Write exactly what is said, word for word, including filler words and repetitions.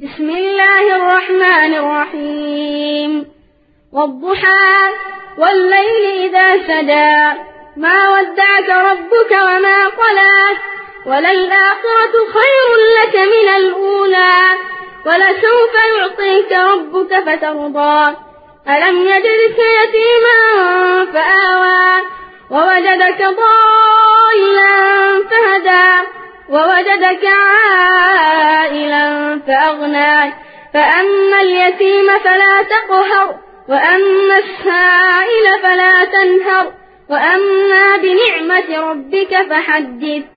بسم الله الرحمن الرحيم والضحى والليل إذا سجى ما ودعك ربك وما قلى وللآخرة خير لك من الأولى ولسوف يعطيك ربك فترضى ألم يجدك يتيما فآوى ووجدك ضالا فهدى ووجدك عائلا فأغنى فأما اليتيم فلا تقهر وأما السائل فلا تنهر وأما بنعمة ربك فحدث